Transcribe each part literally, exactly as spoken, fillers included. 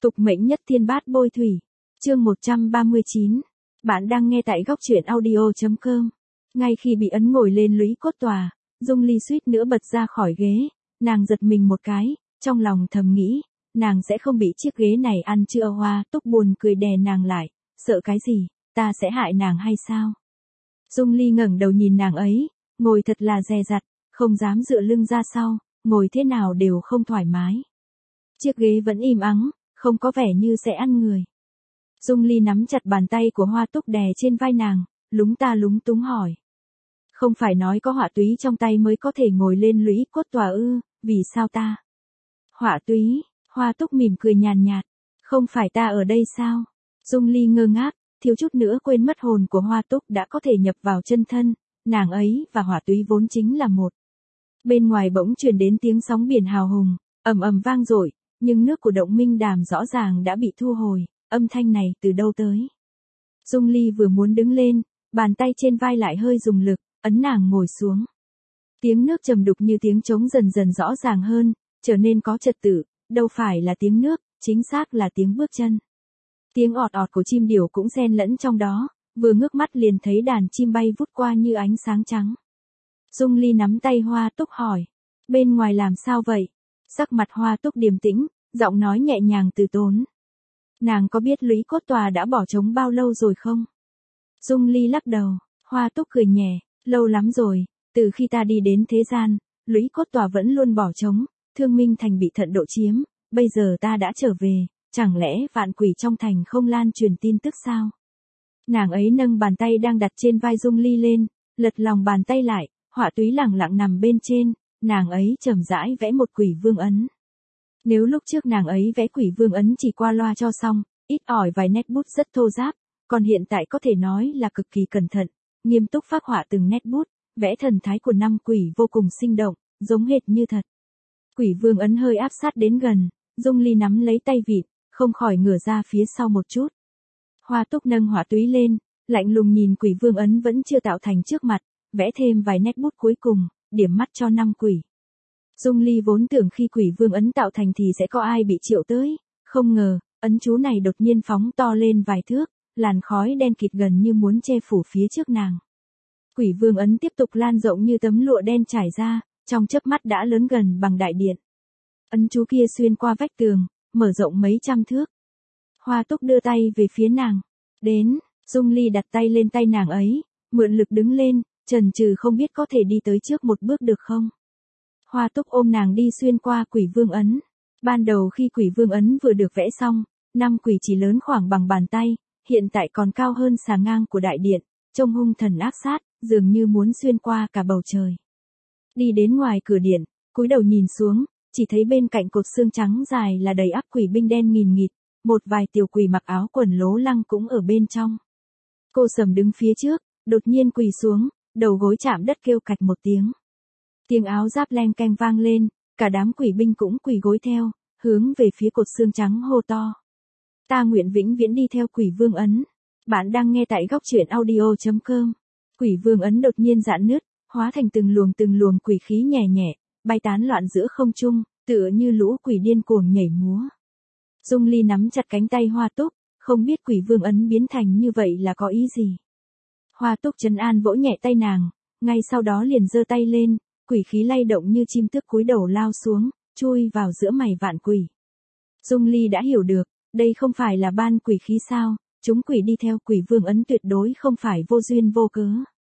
Tục mệnh nhất thiên bát bôi thủy. Chương một trăm ba mươi chín. Bạn đang nghe tại góc truyện audio chấm com. Ngay khi bị ấn ngồi lên lũy cốt tòa, Dung Ly suýt nữa bật ra khỏi ghế, nàng giật mình một cái, trong lòng thầm nghĩ, nàng sẽ không bị chiếc ghế này ăn chưa. Hoa Túc buồn cười đè nàng lại, sợ cái gì, ta sẽ hại nàng hay sao? Dung Ly ngẩng đầu nhìn nàng ấy, ngồi thật là dè dặt, không dám dựa lưng ra sau, ngồi thế nào đều không thoải mái. Chiếc ghế vẫn im ắng, không có vẻ như sẽ ăn người. Dung Ly nắm chặt bàn tay của Hoa Túc đè trên vai nàng, lúng ta lúng túng hỏi. Không phải nói có hỏa túy trong tay mới có thể ngồi lên lũy cốt tòa ư, vì sao ta? Hỏa túy, Hoa Túc mỉm cười nhàn nhạt, không phải ta ở đây sao? Dung Ly ngơ ngác, thiếu chút nữa quên mất hồn của Hoa Túc đã có thể nhập vào chân thân, nàng ấy và hỏa túy vốn chính là một. Bên ngoài bỗng truyền đến tiếng sóng biển hào hùng, ầm ầm vang dội, nhưng nước của động Minh Đàm rõ ràng đã bị thu hồi, âm thanh này từ đâu tới? Dung Ly vừa muốn đứng lên, bàn tay trên vai lại hơi dùng lực, ấn nàng ngồi xuống. Tiếng nước trầm đục như tiếng trống dần dần rõ ràng hơn, trở nên có trật tự, đâu phải là tiếng nước, chính xác là tiếng bước chân. Tiếng ọt ọt của chim điểu cũng xen lẫn trong đó, vừa ngước mắt liền thấy đàn chim bay vút qua như ánh sáng trắng. Dung Ly nắm tay Hoa Túc hỏi, bên ngoài làm sao vậy? Sắc mặt Hoa Túc điềm tĩnh, giọng nói nhẹ nhàng từ tốn. Nàng có biết lũy cốt tòa đã bỏ trống bao lâu rồi không? Dung Ly lắc đầu, Hoa Túc cười nhẹ, lâu lắm rồi, từ khi ta đi đến thế gian, lũy cốt tòa vẫn luôn bỏ trống, Thương Minh Thành bị Thận Độ chiếm, bây giờ ta đã trở về, chẳng lẽ vạn quỷ trong thành không lan truyền tin tức sao? Nàng ấy nâng bàn tay đang đặt trên vai Dung Ly lên, lật lòng bàn tay lại, họa túy lẳng lặng nằm bên trên, nàng ấy chậm rãi vẽ một quỷ vương ấn. Nếu lúc trước nàng ấy vẽ quỷ vương ấn chỉ qua loa cho xong, ít ỏi vài nét bút rất thô ráp, còn hiện tại có thể nói là cực kỳ cẩn thận, nghiêm túc phác họa từng nét bút, vẽ thần thái của năm quỷ vô cùng sinh động, giống hệt như thật. Quỷ vương ấn hơi áp sát đến gần, Dung Ly nắm lấy tay vịt, không khỏi ngửa ra phía sau một chút. Hoa Túc nâng họa túy lên, lạnh lùng nhìn quỷ vương ấn vẫn chưa tạo thành trước mặt, vẽ thêm vài nét bút cuối cùng, điểm mắt cho năm quỷ. Dung Ly vốn tưởng khi quỷ vương ấn tạo thành thì sẽ có ai bị triệu tới, không ngờ, ấn chú này đột nhiên phóng to lên vài thước, làn khói đen kịt gần như muốn che phủ phía trước nàng. Quỷ vương ấn tiếp tục lan rộng như tấm lụa đen trải ra, trong chớp mắt đã lớn gần bằng đại điện. Ấn chú kia xuyên qua vách tường, mở rộng mấy trăm thước. Hoa Túc đưa tay về phía nàng. Đến, Dung Ly đặt tay lên tay nàng ấy, mượn lực đứng lên, chần chừ không biết có thể đi tới trước một bước được không. Hoa Túc ôm nàng đi xuyên qua quỷ vương ấn. Ban đầu khi quỷ vương ấn vừa được vẽ xong, năm quỷ chỉ lớn khoảng bằng bàn tay, hiện tại còn cao hơn xà ngang của đại điện, trông hung thần ác sát, dường như muốn xuyên qua cả bầu trời. Đi đến ngoài cửa điện, cúi đầu nhìn xuống, chỉ thấy bên cạnh cột xương trắng dài là đầy ắp quỷ binh đen nghìn nghịt, một vài tiểu quỷ mặc áo quần lố lăng cũng ở bên trong. Cô Sầm đứng phía trước, đột nhiên quỳ xuống, đầu gối chạm đất kêu cạch một tiếng. Tiếng áo giáp leng keng vang lên, cả đám quỷ binh cũng quỳ gối theo, hướng về phía cột xương trắng hô to. Ta nguyện vĩnh viễn đi theo quỷ vương ấn. Bạn đang nghe tại góc truyện audio chấm com. Quỷ vương ấn đột nhiên giãn nứt, hóa thành từng luồng từng luồng quỷ khí nhẹ nhẹ, bay tán loạn giữa không trung, tựa như lũ quỷ điên cuồng nhảy múa. Dung Ly nắm chặt cánh tay Hoa Túc, không biết quỷ vương ấn biến thành như vậy là có ý gì. Hoa Túc trấn an vỗ nhẹ tay nàng, ngay sau đó liền giơ tay lên, quỷ khí lay động như chim tước cúi đầu lao xuống, chui vào giữa mày vạn quỷ. Dung Ly đã hiểu được, đây không phải là ban quỷ khí sao, chúng quỷ đi theo quỷ vương ấn tuyệt đối không phải vô duyên vô cớ.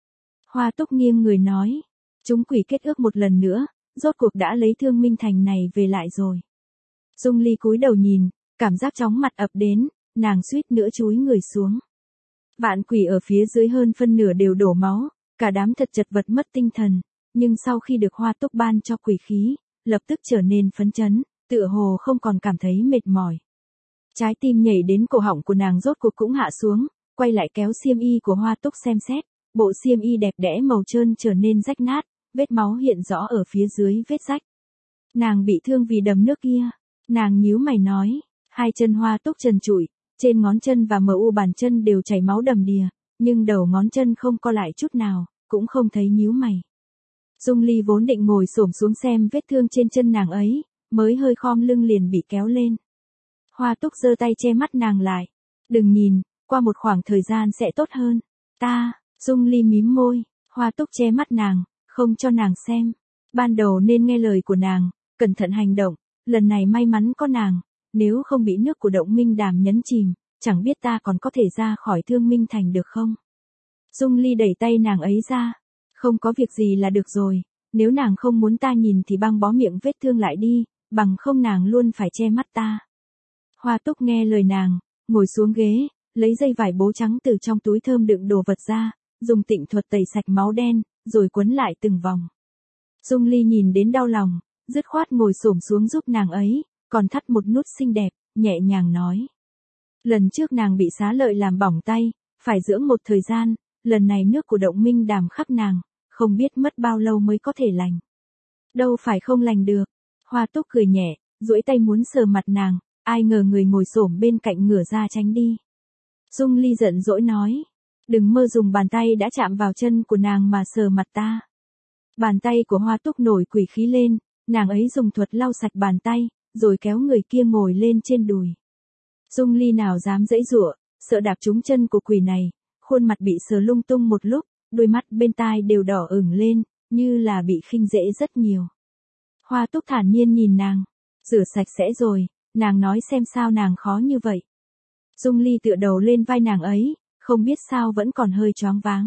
Hoa Túc nghiêng người nói, chúng quỷ kết ước một lần nữa, rốt cuộc đã lấy Thương Minh Thành này về lại rồi. Dung Ly cúi đầu nhìn, cảm giác chóng mặt ập đến, nàng suýt nữa chúi người xuống. Vạn quỷ ở phía dưới hơn phân nửa đều đổ máu, cả đám thật chật vật mất tinh thần, nhưng sau khi được Hoa Túc ban cho quỷ khí, lập tức trở nên phấn chấn, tựa hồ không còn cảm thấy mệt mỏi. Trái tim nhảy đến cổ họng của nàng rốt cuộc cũng hạ xuống, quay lại kéo xiêm y của Hoa Túc xem xét, bộ xiêm y đẹp đẽ màu trơn trở nên rách nát, vết máu hiện rõ ở phía dưới vết rách. Nàng bị thương vì đầm nước kia, nàng nhíu mày nói, hai chân Hoa Túc trần trụi, trên ngón chân và mờ u bàn chân đều chảy máu đầm đìa, nhưng đầu ngón chân không co lại chút nào, cũng không thấy nhíu mày. Dung Ly vốn định ngồi xổm xuống xem vết thương trên chân nàng ấy, mới hơi khom lưng liền bị kéo lên. Hoa Túc giơ tay che mắt nàng lại. Đừng nhìn, qua một khoảng thời gian sẽ tốt hơn. Ta, Dung Ly mím môi, Hoa Túc che mắt nàng, không cho nàng xem. Ban đầu nên nghe lời của nàng, cẩn thận hành động, lần này may mắn có nàng, nếu không bị nước của Động Minh Đàm nhấn chìm, chẳng biết ta còn có thể ra khỏi Thương Minh Thành được không. Dung Ly đẩy tay nàng ấy ra. Không có việc gì là được rồi, nếu nàng không muốn ta nhìn thì băng bó miệng vết thương lại đi, bằng không nàng luôn phải che mắt ta. Hoa Túc nghe lời nàng, ngồi xuống ghế, lấy dây vải bố trắng từ trong túi thơm đựng đồ vật ra, dùng tịnh thuật tẩy sạch máu đen, rồi quấn lại từng vòng. Dung Ly nhìn đến đau lòng, dứt khoát ngồi xổm xuống giúp nàng ấy, còn thắt một nút xinh đẹp, nhẹ nhàng nói. Lần trước nàng bị xá lợi làm bỏng tay, phải dưỡng một thời gian, lần này nước của Động Minh Đàm khắp nàng, không biết mất bao lâu mới có thể lành. Đâu phải không lành được. Hoa Túc cười nhẹ, duỗi tay muốn sờ mặt nàng, ai ngờ người ngồi xổm bên cạnh ngửa ra tránh đi. Dung Ly giận dỗi nói, đừng mơ dùng bàn tay đã chạm vào chân của nàng mà sờ mặt ta. Bàn tay của Hoa Túc nổi quỷ khí lên, nàng ấy dùng thuật lau sạch bàn tay, rồi kéo người kia ngồi lên trên đùi. Dung Ly nào dám giãy giụa, sợ đạp trúng chân của quỷ này, khuôn mặt bị sờ lung tung một lúc, đôi mắt bên tai đều đỏ ửng lên, như là bị khinh dễ rất nhiều. Hoa Túc thản nhiên nhìn nàng, rửa sạch sẽ rồi, nàng nói xem sao nàng khó như vậy. Dung Ly tựa đầu lên vai nàng ấy, không biết sao vẫn còn hơi choáng váng.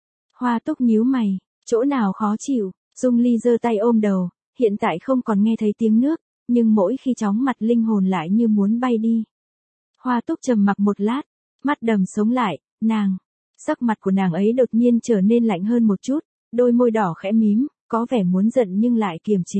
Hoa Túc nhíu mày, chỗ nào khó chịu, Dung Ly giơ tay ôm đầu, hiện tại không còn nghe thấy tiếng nước, nhưng mỗi khi chóng mặt linh hồn lại như muốn bay đi. Hoa Túc trầm mặc một lát, mắt đầm sống lại, nàng. Sắc mặt của nàng ấy đột nhiên trở nên lạnh hơn một chút, đôi môi đỏ khẽ mím, có vẻ muốn giận nhưng lại kiềm chế.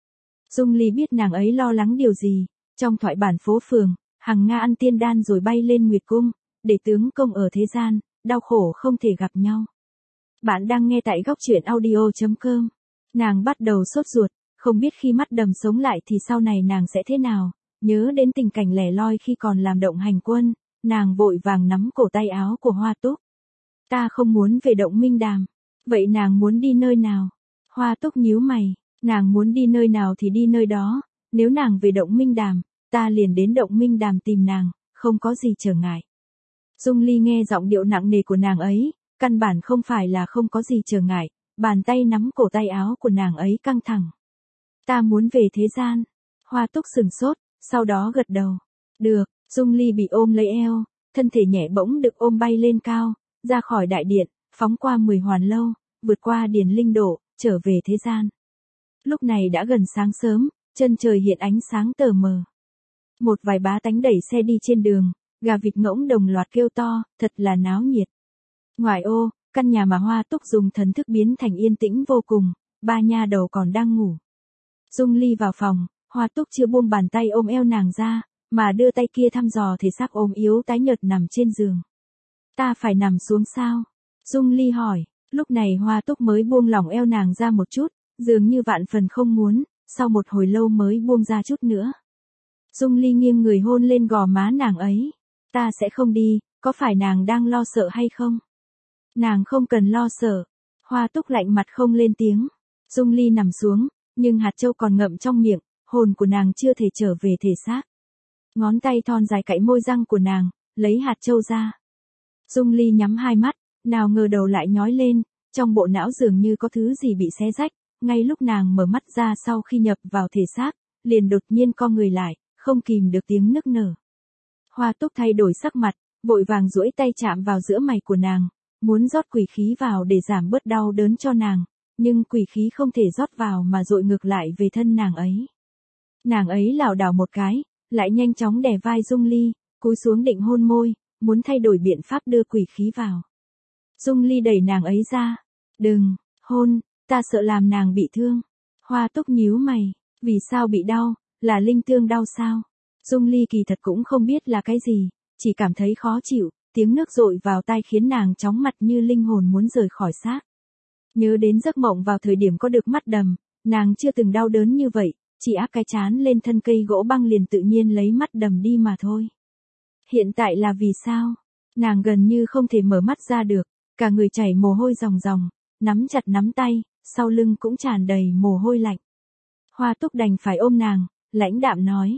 Dung Ly biết nàng ấy lo lắng điều gì, trong thoại bản phố phường, Hằng Nga ăn tiên đan rồi bay lên Nguyệt Cung, để tướng công ở thế gian, đau khổ không thể gặp nhau. Bạn đang nghe tại góc truyện audio chấm com. Nàng bắt đầu sốt ruột, không biết khi mắt đầm sống lại thì sau này nàng sẽ thế nào, nhớ đến tình cảnh lẻ loi khi còn làm động hành quân, nàng vội vàng nắm cổ tay áo của Hoa Túc. Ta không muốn về Động Minh Đàm. Vậy nàng muốn đi nơi nào? Hoa Túc nhíu mày, nàng muốn đi nơi nào thì đi nơi đó, nếu nàng về Động Minh Đàm, ta liền đến Động Minh Đàm tìm nàng, không có gì trở ngại. Dung Ly nghe giọng điệu nặng nề của nàng ấy, căn bản không phải là không có gì trở ngại, bàn tay nắm cổ tay áo của nàng ấy căng thẳng. Ta muốn về thế gian. Hoa Túc sừng sốt, sau đó gật đầu. Được, Dung Ly bị ôm lấy eo, thân thể nhẹ bỗng được ôm bay lên cao, ra khỏi đại điện, phóng qua mười hoàn lâu, vượt qua điền linh độ, trở về thế gian. Lúc này đã gần sáng sớm, chân trời hiện ánh sáng tờ mờ. Một vài bá tánh đẩy xe đi trên đường, gà vịt ngỗng đồng loạt kêu to, thật là náo nhiệt. Ngoài ô, căn nhà mà Hoa Túc dùng thần thức biến thành yên tĩnh vô cùng, ba nha đầu còn đang ngủ. Dung Ly vào phòng, Hoa Túc chưa buông bàn tay ôm eo nàng ra, mà đưa tay kia thăm dò thể xác ốm yếu tái nhợt nằm trên giường. Ta phải nằm xuống sao? Dung Ly hỏi, lúc này Hoa Túc mới buông lỏng eo nàng ra một chút, dường như vạn phần không muốn, sau một hồi lâu mới buông ra chút nữa. Dung Ly nghiêng người hôn lên gò má nàng ấy. Ta sẽ không đi, có phải nàng đang lo sợ hay không? Nàng không cần lo sợ. Hoa Túc lạnh mặt không lên tiếng. Dung Ly nằm xuống, nhưng hạt châu còn ngậm trong miệng, hồn của nàng chưa thể trở về thể xác. Ngón tay thon dài cạy môi răng của nàng, lấy hạt châu ra. Dung Ly nhắm hai mắt, nào ngờ đầu lại nhói lên, trong bộ não dường như có thứ gì bị xé rách, ngay lúc nàng mở mắt ra sau khi nhập vào thể xác, liền đột nhiên co người lại, không kìm được tiếng nức nở. Hoa Túc thay đổi sắc mặt, vội vàng duỗi tay chạm vào giữa mày của nàng, muốn rót quỷ khí vào để giảm bớt đau đớn cho nàng, nhưng quỷ khí không thể rót vào mà dội ngược lại về thân nàng ấy. Nàng ấy lảo đảo một cái, lại nhanh chóng đè vai Dung Ly, cúi xuống định hôn môi, muốn thay đổi biện pháp đưa quỷ khí vào. Dung Ly đẩy nàng ấy ra. Đừng, hôn, ta sợ làm nàng bị thương. Hoa Túc nhíu mày, vì sao bị đau, là linh thương đau sao? Dung Ly kỳ thật cũng không biết là cái gì, chỉ cảm thấy khó chịu, tiếng nước dội vào tai khiến nàng chóng mặt như linh hồn muốn rời khỏi xác. Nhớ đến giấc mộng vào thời điểm có được mắt đầm, nàng chưa từng đau đớn như vậy, chỉ áp cái chán lên thân cây gỗ băng liền tự nhiên lấy mắt đầm đi mà thôi. Hiện tại là vì sao? Nàng gần như không thể mở mắt ra được, cả người chảy mồ hôi ròng ròng, nắm chặt nắm tay, sau lưng cũng tràn đầy mồ hôi lạnh. Hoa Túc đành phải ôm nàng, lãnh đạm nói.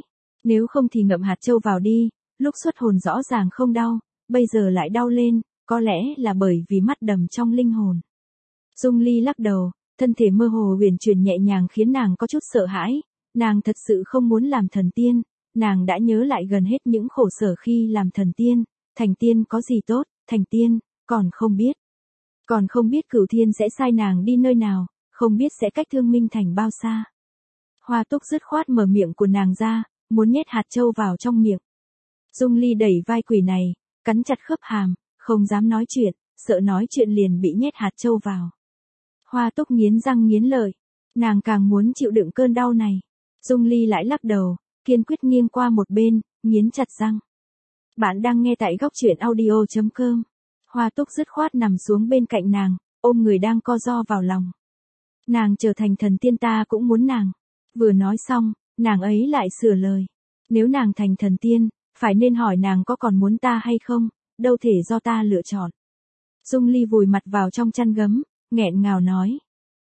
Nếu không thì ngậm hạt châu vào đi, lúc xuất hồn rõ ràng không đau, bây giờ lại đau lên, có lẽ là bởi vì mắt đầm trong linh hồn. Dung Ly lắc đầu, thân thể mơ hồ huyền chuyển nhẹ nhàng khiến nàng có chút sợ hãi, nàng thật sự không muốn làm thần tiên, nàng đã nhớ lại gần hết những khổ sở khi làm thần tiên, thành tiên có gì tốt, thành tiên, còn không biết. Còn không biết Cửu Thiên sẽ sai nàng đi nơi nào, không biết sẽ cách Thương Minh Thành bao xa. Hoa Túc dứt khoát mở miệng của nàng ra, muốn nhét hạt châu vào trong miệng. Dung Ly đẩy vai quỷ này, cắn chặt khớp hàm, không dám nói chuyện, sợ nói chuyện liền bị nhét hạt châu vào. Hoa Túc nghiến răng nghiến lợi, nàng càng muốn chịu đựng cơn đau này. Dung Ly lại lắc đầu, kiên quyết nghiêng qua một bên, nghiến chặt răng. Bạn đang nghe tại góc truyện audio chấm com. Hoa Túc dứt khoát nằm xuống bên cạnh nàng, ôm người đang co ro vào lòng. Nàng trở thành thần tiên ta cũng muốn nàng. Vừa nói xong, nàng ấy lại sửa lời. Nếu nàng thành thần tiên, phải nên hỏi nàng có còn muốn ta hay không, đâu thể do ta lựa chọn. Dung Ly vùi mặt vào trong chăn gấm, nghẹn ngào nói.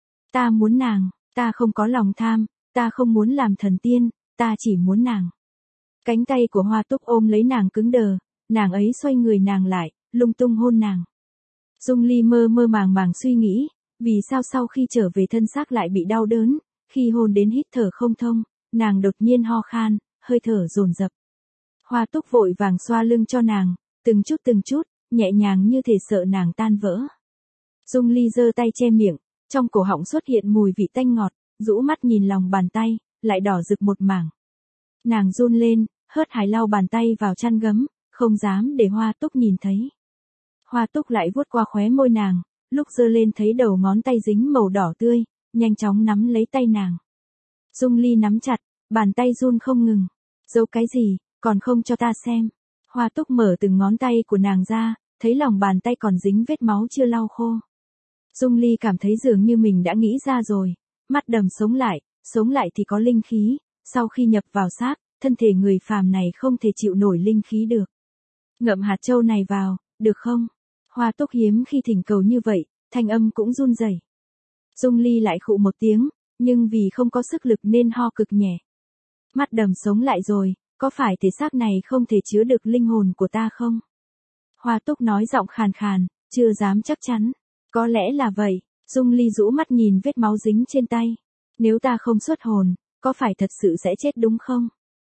Ta muốn nàng, ta không có lòng tham, ta không muốn làm thần tiên, ta chỉ muốn nàng. Cánh tay của Hoa Túc ôm lấy nàng cứng đờ, nàng ấy xoay người nàng lại, lung tung hôn nàng. Dung Ly mơ mơ màng màng suy nghĩ, vì sao sau khi trở về thân xác lại bị đau đớn, khi hôn đến hít thở không thông, nàng đột nhiên ho khan, hơi thở dồn dập. Hoa Túc vội vàng xoa lưng cho nàng, từng chút từng chút, nhẹ nhàng như thể sợ nàng tan vỡ. Dung Ly giơ tay che miệng, trong cổ họng xuất hiện mùi vị tanh ngọt, rũ mắt nhìn lòng bàn tay, lại đỏ rực một mảng. Nàng run lên, hớt hải lau bàn tay vào chăn gấm, không dám để Hoa Túc nhìn thấy. Hoa Túc lại vuốt qua khóe môi nàng, lúc giơ lên thấy đầu ngón tay dính màu đỏ tươi, nhanh chóng nắm lấy tay nàng. Dung Ly nắm chặt, bàn tay run không ngừng. Giấu cái gì, còn không cho ta xem. Hoa Túc mở từng ngón tay của nàng ra, thấy lòng bàn tay còn dính vết máu chưa lau khô. Dung Ly cảm thấy dường như mình đã nghĩ ra rồi, mắt đầm sống lại, sống lại thì có linh khí, sau khi nhập vào xác, thân thể người phàm này không thể chịu nổi linh khí được. Ngậm hạt châu này vào, được không? Hoa Túc hiếm khi thỉnh cầu như vậy, thanh âm cũng run rẩy. Dung Ly lại khụ một tiếng, nhưng vì không có sức lực nên ho cực nhẹ. Mắt đầm sống lại rồi, có phải thể xác này không thể chứa được linh hồn của ta không? Hoa Túc nói giọng khàn khàn, chưa dám chắc chắn. Có lẽ là vậy. Dung Ly rũ mắt nhìn vết máu dính trên tay. Nếu ta không xuất hồn, có phải thật sự sẽ chết đúng không?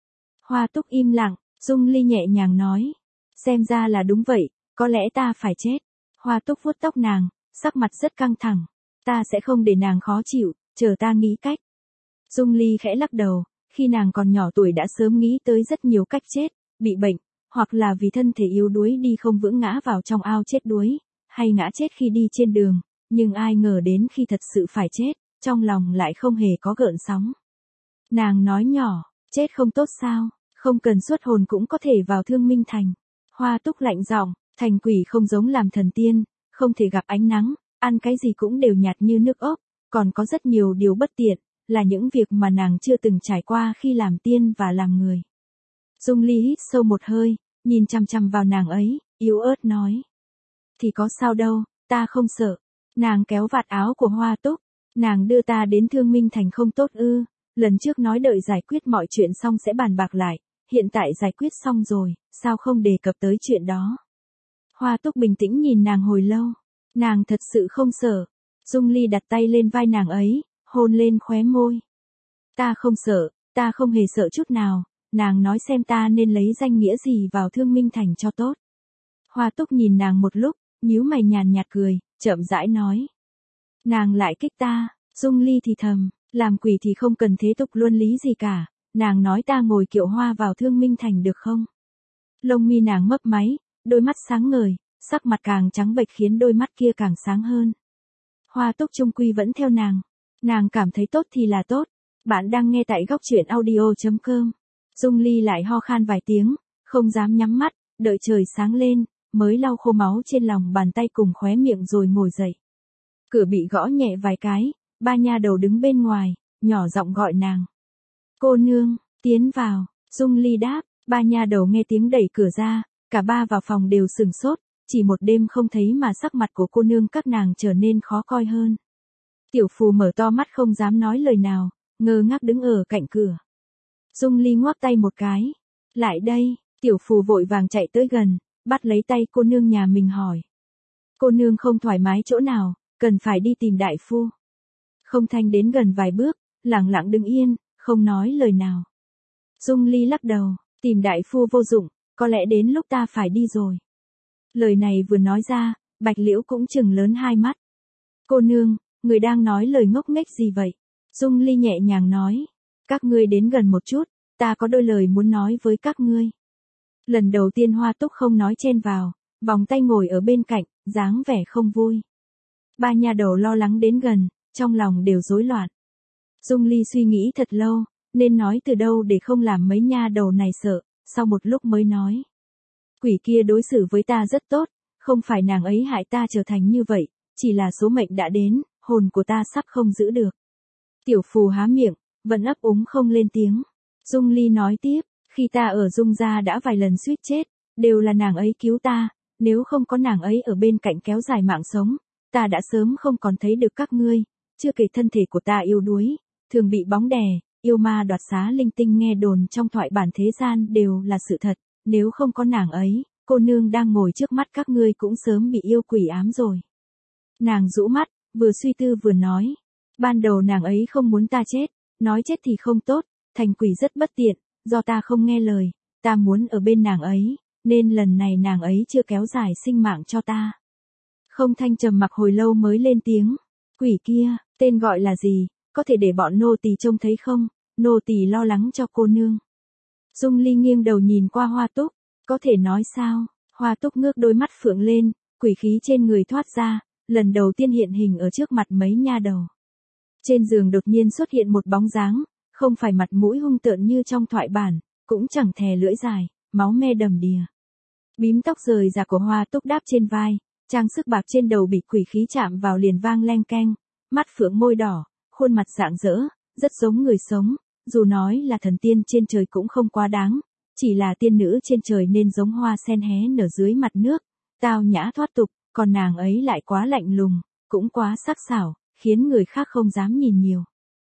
Hoa Túc im lặng, Dung Ly nhẹ nhàng nói. Xem ra là đúng vậy, có lẽ ta phải chết. Hoa Túc vuốt tóc nàng, sắc mặt rất căng thẳng. Ta sẽ không để nàng khó chịu, chờ ta nghĩ cách. Dung Ly khẽ lắc đầu, khi nàng còn nhỏ tuổi đã sớm nghĩ tới rất nhiều cách chết, bị bệnh, hoặc là vì thân thể yếu đuối đi không vững ngã vào trong ao chết đuối, hay ngã chết khi đi trên đường, nhưng ai ngờ đến khi thật sự phải chết, trong lòng lại không hề có gợn sóng. Nàng nói nhỏ, chết không tốt sao, không cần xuất hồn cũng có thể vào Thương Minh Thành. Hoa Túc lạnh giọng, thành quỷ không giống làm thần tiên, không thể gặp ánh nắng, ăn cái gì cũng đều nhạt như nước ốc, còn có rất nhiều điều bất tiện, là những việc mà nàng chưa từng trải qua khi làm tiên và làm người. Dung Ly hít sâu một hơi, nhìn chằm chằm vào nàng ấy, yếu ớt nói. Thì có sao đâu, ta không sợ. Nàng kéo vạt áo của Hoa Túc, nàng đưa ta đến Thương Minh Thành không tốt ư, lần trước nói đợi giải quyết mọi chuyện xong sẽ bàn bạc lại, hiện tại giải quyết xong rồi, sao không đề cập tới chuyện đó. Hoa Túc bình tĩnh nhìn nàng hồi lâu, nàng thật sự không sợ. Dung Ly đặt tay lên vai nàng ấy, hôn lên khóe môi. Ta không sợ, ta không hề sợ chút nào, nàng nói xem ta nên lấy danh nghĩa gì vào Thương Minh Thành cho tốt. Hoa Túc nhìn nàng một lúc, nhíu mày nhàn nhạt cười, chậm rãi nói. Nàng lại kích ta. Dung Ly thì thầm, làm quỷ thì không cần thế tục luân lý gì cả, nàng nói ta ngồi kiệu hoa vào Thương Minh Thành được không? Lông mi nàng mấp máy, đôi mắt sáng ngời, sắc mặt càng trắng bệch khiến đôi mắt kia càng sáng hơn. Hoa Túc chung quy vẫn theo nàng, nàng cảm thấy tốt thì là tốt. Bạn đang nghe tại góc truyện audio chấm com. Dung Ly lại ho khan vài tiếng, không dám nhắm mắt, đợi trời sáng lên, mới lau khô máu trên lòng bàn tay cùng khóe miệng rồi ngồi dậy. Cửa bị gõ nhẹ vài cái, ba nha đầu đứng bên ngoài, nhỏ giọng gọi nàng. Cô nương, tiến vào. Dung Ly đáp, ba nha đầu nghe tiếng đẩy cửa ra, cả ba vào phòng đều sừng sốt, chỉ một đêm không thấy mà sắc mặt của cô nương các nàng trở nên khó coi hơn. Tiểu Phù mở to mắt không dám nói lời nào, ngơ ngác đứng ở cạnh cửa. Dung Ly ngoắc tay một cái. Lại đây, tiểu phù vội vàng chạy tới gần, bắt lấy tay cô nương nhà mình hỏi. Cô nương không thoải mái chỗ nào, cần phải đi tìm đại phu. Không Thanh đến gần vài bước, lặng lặng đứng yên, không nói lời nào. Dung Ly lắc đầu, tìm đại phu vô dụng, có lẽ đến lúc ta phải đi rồi. Lời này vừa nói ra, Bạch Liễu cũng trừng lớn hai mắt. Cô nương, người đang nói lời ngốc nghếch gì vậy? Dung Ly nhẹ nhàng nói. Các ngươi đến gần một chút, ta có đôi lời muốn nói với các ngươi. Lần đầu tiên Hoa Túc không nói chen vào, vòng tay ngồi ở bên cạnh, dáng vẻ không vui. Ba nha đầu lo lắng đến gần, trong lòng đều rối loạn. Dung Ly suy nghĩ thật lâu, nên nói từ đâu để không làm mấy nha đầu này sợ, sau một lúc mới nói. Quỷ kia đối xử với ta rất tốt, không phải nàng ấy hại ta trở thành như vậy, chỉ là số mệnh đã đến, hồn của ta sắp không giữ được. Tiểu phù há miệng, vẫn ấp úng không lên tiếng. Dung Ly nói tiếp, khi ta ở Dung gia đã vài lần suýt chết, đều là nàng ấy cứu ta, nếu không có nàng ấy ở bên cạnh kéo dài mạng sống, ta đã sớm không còn thấy được các ngươi, chưa kể thân thể của ta yếu đuối, thường bị bóng đè, yêu ma đoạt xá linh tinh nghe đồn trong thoại bản thế gian đều là sự thật, nếu không có nàng ấy, cô nương đang ngồi trước mắt các ngươi cũng sớm bị yêu quỷ ám rồi. Nàng rũ mắt, vừa suy tư vừa nói, ban đầu nàng ấy không muốn ta chết, nói chết thì không tốt, thành quỷ rất bất tiện, do ta không nghe lời, ta muốn ở bên nàng ấy, nên lần này nàng ấy chưa kéo dài sinh mạng cho ta. Không Thanh trầm mặc hồi lâu mới lên tiếng, quỷ kia, tên gọi là gì, có thể để bọn nô tỳ trông thấy không, nô tỳ lo lắng cho cô nương. Dung Ly nghiêng đầu nhìn qua Hoa Túc, có thể nói sao, Hoa Túc ngước đôi mắt phượng lên, quỷ khí trên người thoát ra, lần đầu tiên hiện hình ở trước mặt mấy nha đầu. Trên giường đột nhiên xuất hiện một bóng dáng, không phải mặt mũi hung tợn như trong thoại bản, cũng chẳng thè lưỡi dài, máu me đầm đìa. Bím tóc rời rạc của Hoa Túc đáp trên vai, trang sức bạc trên đầu bị quỷ khí chạm vào liền vang leng keng, mắt phượng môi đỏ, khuôn mặt rạng rỡ, rất giống người sống, dù nói là thần tiên trên trời cũng không quá đáng, chỉ là tiên nữ trên trời nên giống hoa sen hé nở dưới mặt nước, tao nhã thoát tục, còn nàng ấy lại quá lạnh lùng, cũng quá sắc sảo, khiến người khác không dám nhìn nhiều.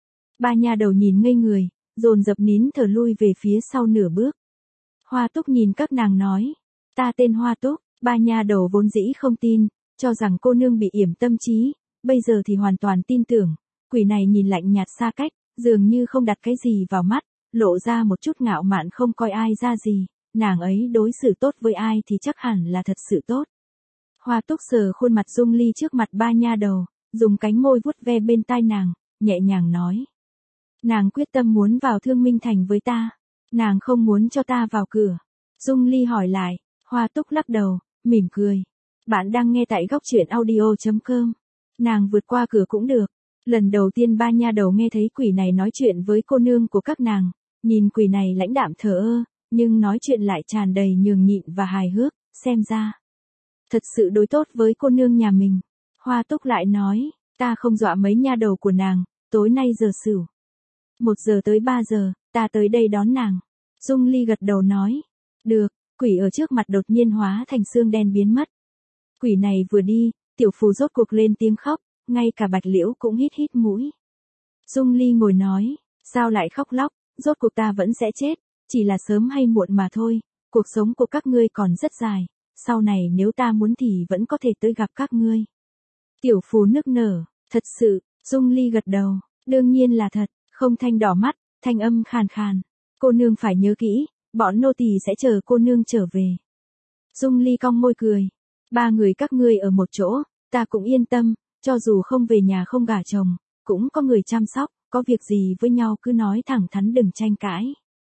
Ba nha đầu nhìn ngây người, dồn dập nín thở lui về phía sau nửa bước. Hoa Túc nhìn các nàng nói, ta tên Hoa Túc. Ba nha đầu vốn dĩ không tin, cho rằng cô nương bị yểm tâm trí, bây giờ thì hoàn toàn tin tưởng, quỷ này nhìn lạnh nhạt xa cách, dường như không đặt cái gì vào mắt, lộ ra một chút ngạo mạn không coi ai ra gì, nàng ấy đối xử tốt với ai thì chắc hẳn là thật sự tốt. Hoa Túc sờ khuôn mặt Dung Ly trước mặt ba nha đầu, dùng cánh môi vuốt ve bên tai nàng, nhẹ nhàng nói. Nàng quyết tâm muốn vào Thương Minh Thành với ta, nàng không muốn cho ta vào cửa. Dung Ly hỏi lại, Hoa Túc lắc đầu, mỉm cười. Bạn đang nghe tại góc truyện audio chấm com. Nàng vượt qua cửa cũng được. Lần đầu tiên ba nha đầu nghe thấy quỷ này nói chuyện với cô nương của các nàng, nhìn quỷ này lãnh đạm thờ ơ, nhưng nói chuyện lại tràn đầy nhường nhịn và hài hước, xem ra thật sự đối tốt với cô nương nhà mình. Hoa Túc lại nói, ta không dọa mấy nha đầu của nàng, tối nay giờ sửu. Một giờ tới ba giờ, ta tới đây đón nàng. Dung Ly gật đầu nói, được. Quỷ ở trước mặt đột nhiên hóa thành xương đen biến mất. Quỷ này vừa đi, tiểu phù rốt cuộc lên tiếng khóc, ngay cả Bạch Liễu cũng hít hít mũi. Dung Ly ngồi nói, sao lại khóc lóc, rốt cuộc ta vẫn sẽ chết, chỉ là sớm hay muộn mà thôi, cuộc sống của các ngươi còn rất dài, sau này nếu ta muốn thì vẫn có thể tới gặp các ngươi. Tiểu phù nức nở, thật sự, Dung Ly gật đầu, đương nhiên là thật, Không Thanh đỏ mắt, thanh âm khàn khàn, cô nương phải nhớ kỹ. Bọn nô tỳ sẽ chờ cô nương trở về. Dung Ly cong môi cười. Ba người các ngươi ở một chỗ, ta cũng yên tâm, cho dù không về nhà không gả chồng, cũng có người chăm sóc, có việc gì với nhau cứ nói thẳng thắn đừng tranh cãi.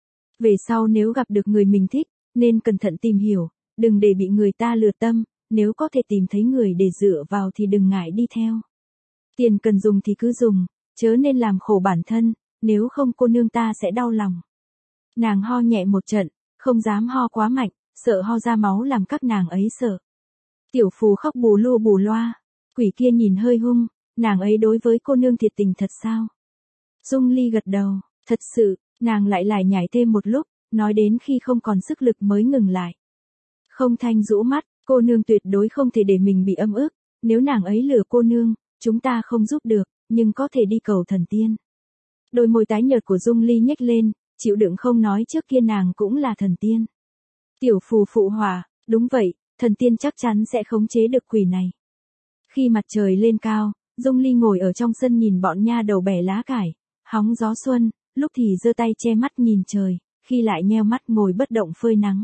Về sau nếu gặp được người mình thích, nên cẩn thận tìm hiểu, đừng để bị người ta lừa tâm, nếu có thể tìm thấy người để dựa vào thì đừng ngại đi theo. Tiền cần dùng thì cứ dùng, chớ nên làm khổ bản thân, nếu không cô nương ta sẽ đau lòng. Nàng ho nhẹ một trận, không dám ho quá mạnh, sợ ho ra máu làm các nàng ấy sợ. Tiểu phù khóc bù lu bù loa, quỷ kia nhìn hơi hung, nàng ấy đối với cô nương thiệt tình thật sao? Dung Ly gật đầu, thật sự, nàng lại lải nhải thêm một lúc, nói đến khi không còn sức lực mới ngừng lại. Không Thanh rũ mắt, cô nương tuyệt đối không thể để mình bị âm ức, nếu nàng ấy lừa cô nương, chúng ta không giúp được, nhưng có thể đi cầu thần tiên. Đôi môi tái nhợt của Dung Ly nhếch lên, chịu đựng không nói, trước kia nàng cũng là thần tiên. Tiểu Phù phụ họa, đúng vậy, thần tiên chắc chắn sẽ khống chế được quỷ này. Khi mặt trời lên cao, Dung Ly ngồi ở trong sân nhìn bọn nha đầu bẻ lá cải, hóng gió xuân, lúc thì giơ tay che mắt nhìn trời, khi lại nheo mắt ngồi bất động phơi nắng.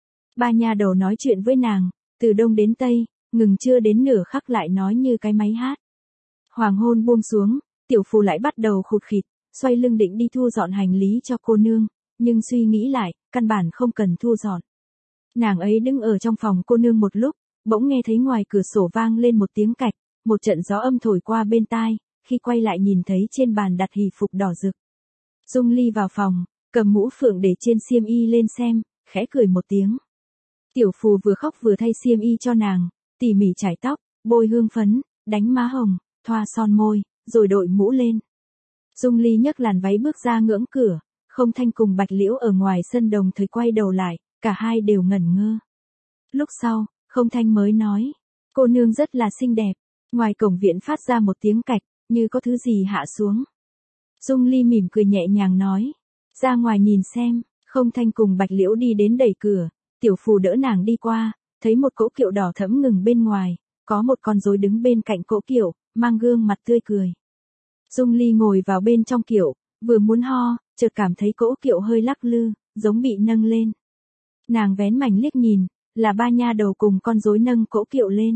Ba nha đầu nói chuyện với nàng, từ đông đến tây, ngừng chưa đến nửa khắc lại nói như cái máy hát. Hoàng hôn buông xuống, Tiểu Phù lại bắt đầu khụt khịt, xoay lưng định đi thu dọn hành lý cho cô nương, nhưng suy nghĩ lại, căn bản không cần thu dọn. Nàng ấy đứng ở trong phòng cô nương một lúc, bỗng nghe thấy ngoài cửa sổ vang lên một tiếng cạch, một trận gió âm thổi qua bên tai, khi quay lại nhìn thấy trên bàn đặt hỷ phục đỏ rực. Dung Ly vào phòng, cầm mũ phượng để trên xiêm y lên xem, khẽ cười một tiếng. Tiểu Phù vừa khóc vừa thay xiêm y cho nàng, tỉ mỉ chải tóc, bôi hương phấn, đánh má hồng, thoa son môi, rồi đội mũ lên. Dung Ly nhấc làn váy bước ra ngưỡng cửa, Không Thanh cùng Bạch Liễu ở ngoài sân đồng thời quay đầu lại, cả hai đều ngẩn ngơ. Lúc sau, Không Thanh mới nói, cô nương rất là xinh đẹp. Ngoài cổng viện phát ra một tiếng cạch, như có thứ gì hạ xuống. Dung Ly mỉm cười nhẹ nhàng nói, ra ngoài nhìn xem. Không Thanh cùng Bạch Liễu đi đến đẩy cửa, Tiểu Phù đỡ nàng đi qua, thấy một cỗ kiệu đỏ thẫm ngừng bên ngoài, có một con rối đứng bên cạnh cỗ kiệu, mang gương mặt tươi cười. Dung Ly ngồi vào bên trong kiệu, vừa muốn ho, chợt cảm thấy cỗ kiệu hơi lắc lư, giống bị nâng lên. Nàng vén mảnh liếc nhìn, là ba nha đầu cùng con rối nâng cỗ kiệu lên.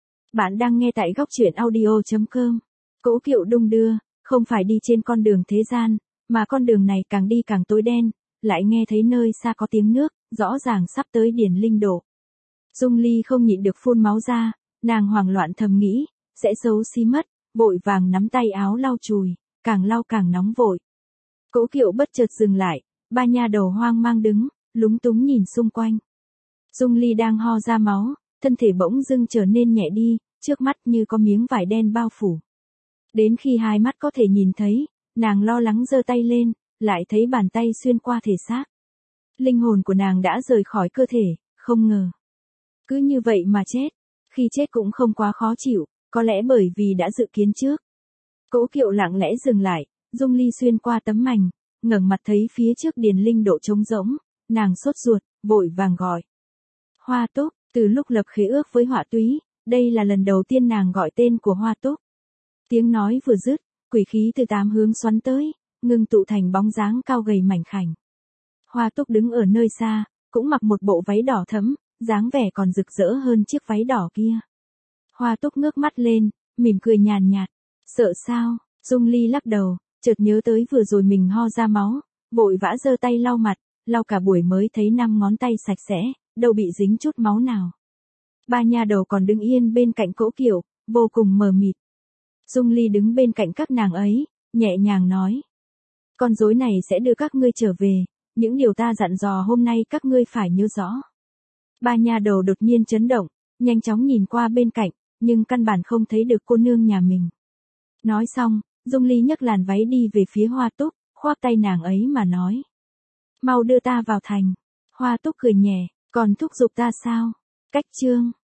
Bạn đang nghe tại góc truyện audio chấm com. Cỗ kiệu đung đưa, không phải đi trên con đường thế gian, mà con đường này càng đi càng tối đen, lại nghe thấy nơi xa có tiếng nước, rõ ràng sắp tới điển linh đổ. Dung Ly không nhịn được phun máu ra, nàng hoảng loạn thầm nghĩ, sẽ xấu xí mất, vội vàng nắm tay áo lau chùi, càng lau càng nóng vội. Cỗ kiệu bất chợt dừng lại, ba nha đầu hoang mang đứng, lúng túng nhìn xung quanh. Dung Ly đang ho ra máu, thân thể bỗng dưng trở nên nhẹ đi, trước mắt như có miếng vải đen bao phủ. Đến khi hai mắt có thể nhìn thấy, nàng lo lắng giơ tay lên, lại thấy bàn tay xuyên qua thể xác. Linh hồn của nàng đã rời khỏi cơ thể, không ngờ. Cứ như vậy mà chết, khi chết cũng không quá khó chịu, có lẽ bởi vì đã dự kiến trước. Cỗ kiệu lặng lẽ dừng lại, Dung Ly xuyên qua tấm mành, ngẩng mặt thấy phía trước điền linh độ trống rỗng, nàng sốt ruột, vội vàng gọi. Hoa Túc, từ lúc lập khế ước với Họa Túy, đây là lần đầu tiên nàng gọi tên của Hoa Túc. Tiếng nói vừa dứt, quỷ khí từ tám hướng xoắn tới, ngưng tụ thành bóng dáng cao gầy mảnh khảnh. Hoa Túc đứng ở nơi xa, cũng mặc một bộ váy đỏ thẫm, dáng vẻ còn rực rỡ hơn chiếc váy đỏ kia. Hoa Túc ngước mắt lên, mỉm cười nhàn nhạt. Sợ sao? Dung Ly lắc đầu, chợt nhớ tới vừa rồi mình ho ra máu, vội vã giơ tay lau mặt, lau cả buổi mới thấy năm ngón tay sạch sẽ, đâu bị dính chút máu nào. Ba nha đầu còn đứng yên bên cạnh cỗ kiệu, vô cùng mờ mịt. Dung Ly đứng bên cạnh các nàng ấy, nhẹ nhàng nói. Con rối này sẽ đưa các ngươi trở về, những điều ta dặn dò hôm nay các ngươi phải nhớ rõ. Ba nha đầu đột nhiên chấn động, nhanh chóng nhìn qua bên cạnh, nhưng căn bản không thấy được cô nương nhà mình. Nói xong, Dung Ly nhấc làn váy đi về phía Hoa Túc, khoác tay nàng ấy mà nói. Mau đưa ta vào thành. Hoa Túc cười nhẹ, còn thúc giục ta sao? Cách chương.